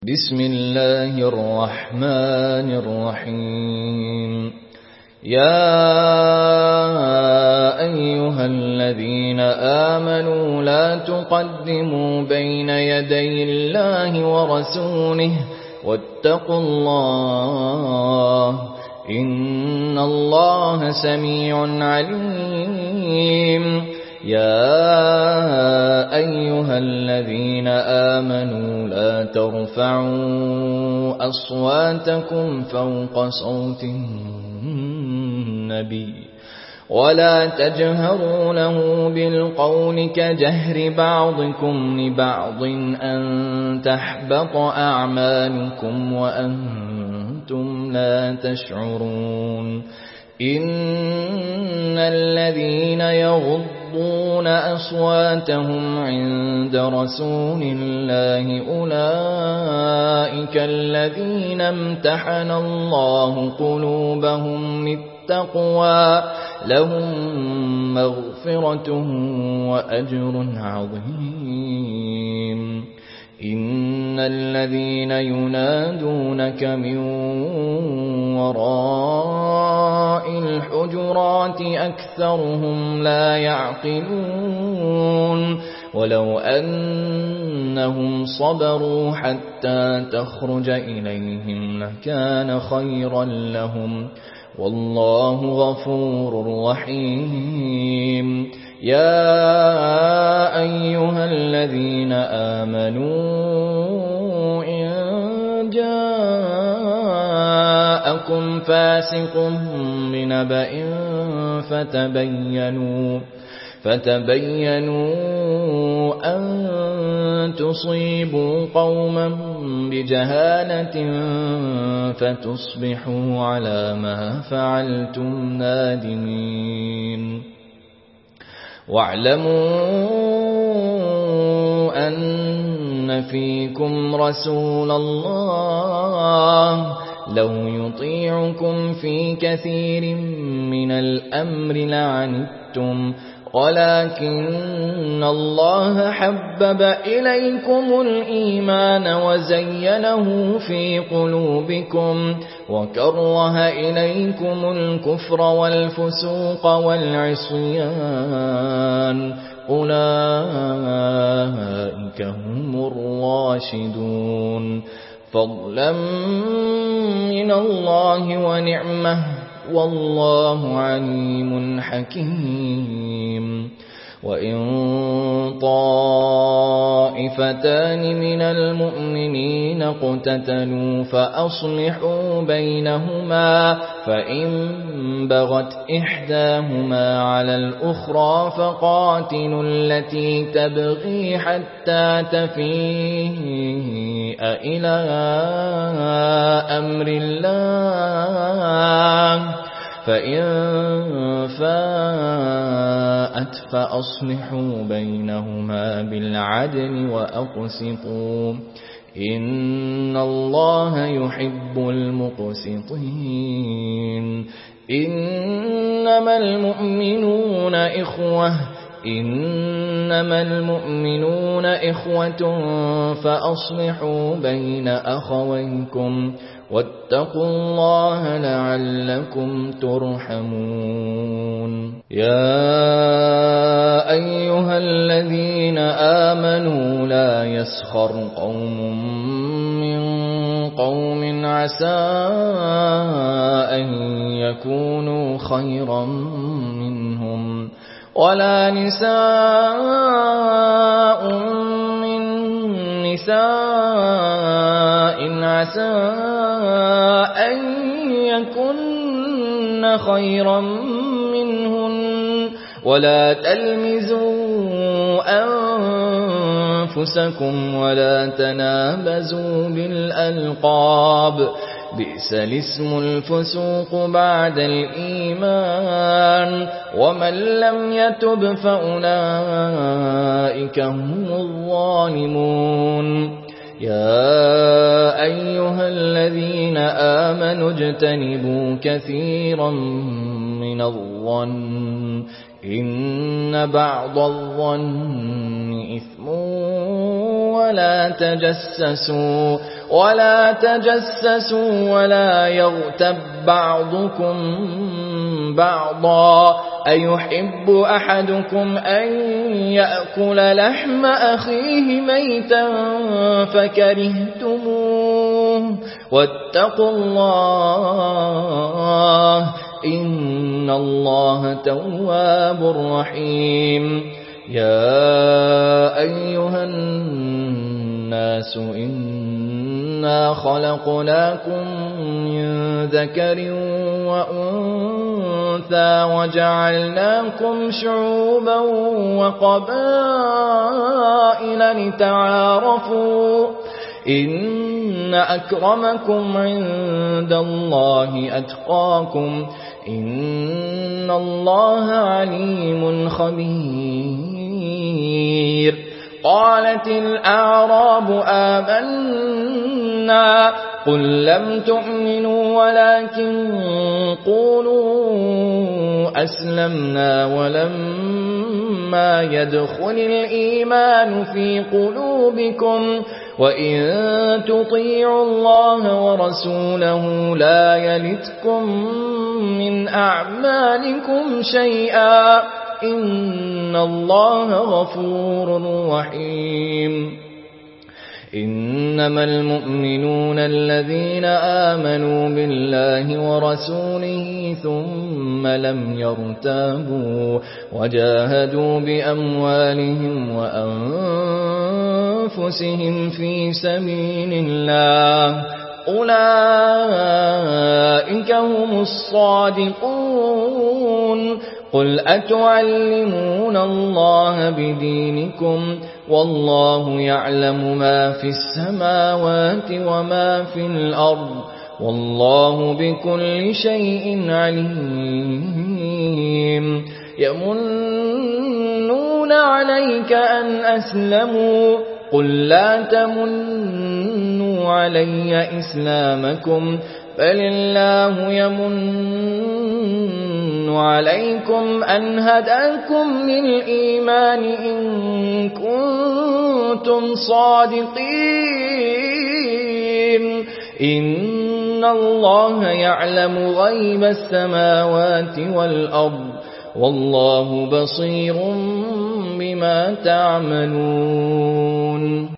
بسم الله الرحمن الرحيم يا أيها الذين آمنوا لا تقدموا بين يدي الله ورسوله واتقوا الله إن الله سميع عليم يا أيها الذين آمنوا لا ترفعوا أصواتكم فوق صوت النبي ولا تجهروا له بالقول كجهر بعضكم لبعض أن تحبط أعمالكم وأنتم لا تشعرون إن الذين يغضون أصواتهم عند رسول الله أولئك الذين امتحن الله قلوبهم للتقوى لهم مغفرة وأجر عظيم إن الذين ينادونك من وراء الحجرات أكثرهم لا يعقلون ولو أنهم صبروا حتى تخرج إليهم لكان خيرا لهم والله غفور رحيم يا أيها الذين آمنوا إن جاءكم فاسق بنبأ فتبينوا أن تصيبوا قوما بجهالة فتصبحوا على ما فعلتم نادمين واعلموا أن فيكم رسول الله لو يطيعكم في كثير من الأمر لعنتم ولكن الله حبب إليكم الإيمان وزينه في قلوبكم وكره إليكم الكفر والفسوق والعصيان أولئك هم الراشدون فضلا من الله ونعمه والله عليم حكيم وإن طائفتان من المؤمنين اقتتلوا فأصلحوا بينهما فإن بغت إحداهما على الأخرى فقاتلوا التي تبغي حتى تفيء إلى أمر الله فإن فاءت فأصلحوا بينهما بالعدل وأقسطوا إن الله يحب المقسطين إنما المؤمنون إخوة فأصلحوا بين أخويكم واتقوا الله لعلكم ترحمون يا أيها الذين آمنوا لا يسخر قوم من قوم عسى أن يكونوا خيرا منهم ولا نساء من نساء عسى أن يكن خيرا منهن ولا تلمزوا أنفسكم ولا تنابزوا بالألقاب بئس الاسم الفسوق بعد الإيمان ومن لم يتب فأولئك هم الظالمون يا أيها الذين آمنوا اجتنبوا كثيرا من الظن إن بعض الظن إثم ولا تجسسوا ولا يغتب بعضكم بعضا أيحب أحدكم أن يأكل لحم أخيه ميتا فكرهتموه واتقوا الله إن الله تواب رحيم يا أيها الناس إنا خلقناكم من ذكر وأنثى وجعلناكم شعوبا وقبائل لتعارفوا إن أكرمكم عند الله أتقاكم إن الله عليم خبير قالت الأعراب آمنا قل لم تؤمنوا ولكن قولوا أسلمنا ولما يدخل الإيمان في قلوبكم وإن تطيعوا الله ورسوله لا يلتكم من أعمالكم شيئا إن الله غفور رحيم إنما المؤمنون الذين آمنوا بالله ورسوله ثم لم يرتابوا وجاهدوا بأموالهم وأنفسهم في سبيل الله أولئك هم الصادقون قل أتعلمون الله بدينكم والله يعلم ما في السماوات وما في الأرض والله بكل شيء عليم يمنون عليك أن أسلموا قل لا تمنوا علي إسلامكم بل الله يمن عليكم أن هداكم للإيمان إن كنتم صادقين إن الله يعلم غيب السماوات والأرض والله بصير بما تعملون